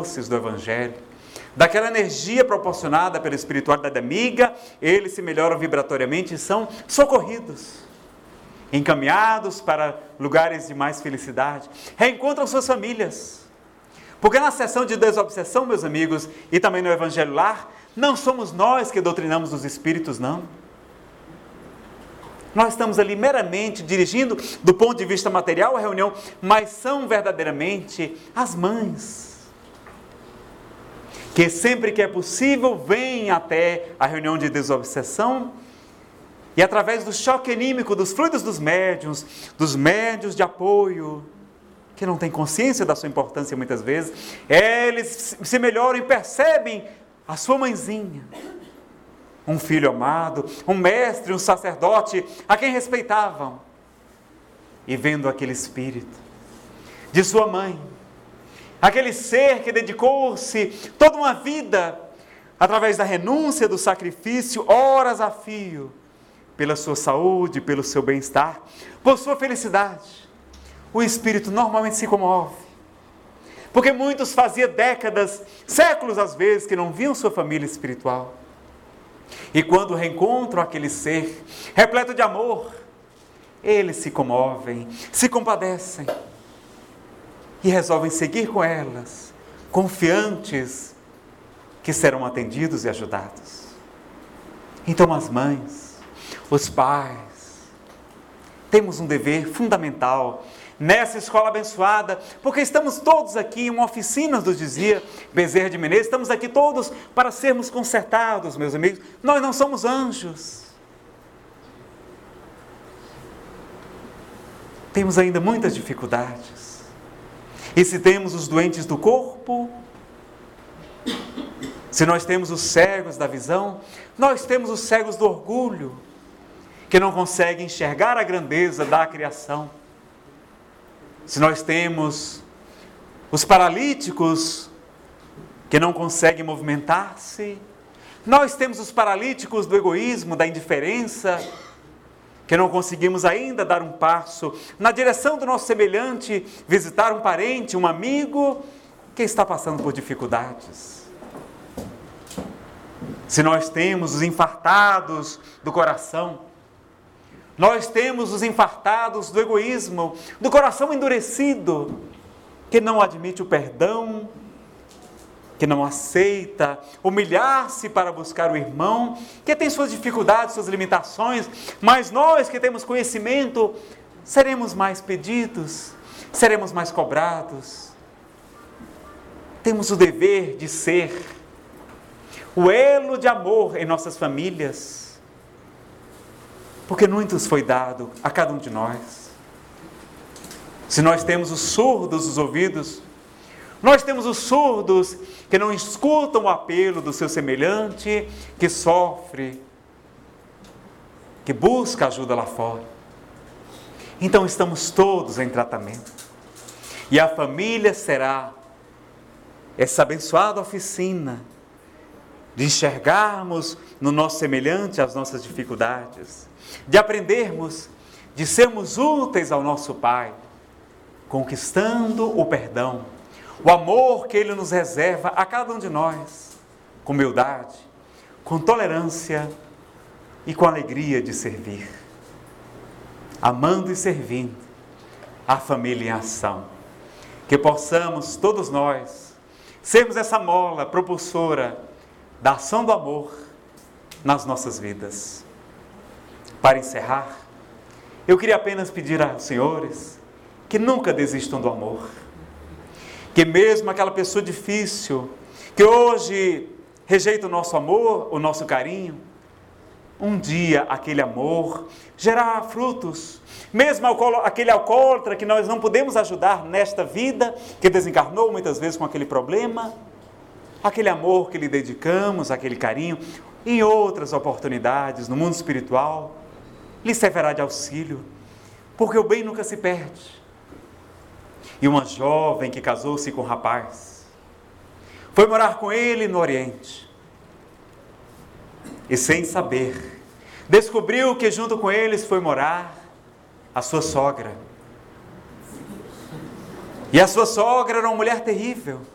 doces do Evangelho, daquela energia proporcionada pela espiritualidade amiga, eles se melhoram vibratoriamente e são socorridos, encaminhados para lugares de mais felicidade, reencontram suas famílias. Porque na sessão de desobsessão, meus amigos, e também no Evangelho Lar, não somos nós que doutrinamos os espíritos, não. Nós estamos ali meramente dirigindo, do ponto de vista material, a reunião, mas são verdadeiramente as mães, que sempre que é possível, vêm até a reunião de desobsessão, e através do choque anímico, dos fluidos dos médiuns de apoio, que não têm consciência da sua importância muitas vezes, eles se melhoram e percebem a sua mãezinha, um filho amado, um mestre, um sacerdote, a quem respeitavam, e vendo aquele espírito de sua mãe, aquele ser que dedicou-se toda uma vida, através da renúncia, do sacrifício, horas a fio, pela sua saúde, pelo seu bem-estar, por sua felicidade, o espírito normalmente se comove, porque muitos faziam décadas, séculos às vezes, que não viam sua família espiritual, e quando reencontram aquele ser repleto de amor, eles se comovem, se compadecem, e resolvem seguir com elas, confiantes que serão atendidos e ajudados. Então as mães, os pais, temos um dever fundamental nessa escola abençoada, porque estamos todos aqui em uma oficina, nos dizia Bezerra de Menezes, estamos aqui todos para sermos consertados, meus amigos. Nós não somos anjos. Temos ainda muitas dificuldades. E se temos os doentes do corpo, se nós temos os cegos da visão, nós temos os cegos do orgulho, que não conseguem enxergar a grandeza da criação. Se nós temos os paralíticos, que não conseguem movimentar-se, nós temos os paralíticos do egoísmo, da indiferença, que não conseguimos ainda dar um passo na direção do nosso semelhante, visitar um parente, um amigo, que está passando por dificuldades. Se nós temos os infartados do coração, nós temos os infartados do egoísmo, do coração endurecido, que não admite o perdão, que não aceita humilhar-se para buscar o irmão, que tem suas dificuldades, suas limitações, mas nós que temos conhecimento, seremos mais pedidos, seremos mais cobrados. Temos o dever de ser o elo de amor em nossas famílias, porque muitos foi dado a cada um de nós. Se nós temos os surdos dos ouvidos, nós temos os surdos que não escutam o apelo do seu semelhante, que sofre, que busca ajuda lá fora. Então estamos todos em tratamento. E a família será essa abençoada oficina de enxergarmos no nosso semelhante as nossas dificuldades, de aprendermos, de sermos úteis ao nosso Pai, conquistando o perdão, o amor que Ele nos reserva a cada um de nós, com humildade, com tolerância e com alegria de servir, amando e servindo a família em ação. Que possamos, todos nós, sermos essa mola propulsora da ação do amor nas nossas vidas. Para encerrar, eu queria apenas pedir aos senhores que nunca desistam do amor. Que mesmo aquela pessoa difícil, que hoje rejeita o nosso amor, o nosso carinho, um dia aquele amor gerará frutos. Mesmo aquele alcoólatra que nós não podemos ajudar nesta vida, que desencarnou muitas vezes com aquele problema, aquele amor que lhe dedicamos, aquele carinho, em outras oportunidades, no mundo espiritual, lhe servirá de auxílio, porque o bem nunca se perde. E uma jovem que casou-se com um rapaz, foi morar com ele no Oriente, e sem saber, descobriu que junto com eles foi morar a sua sogra. E a sua sogra era uma mulher terrível,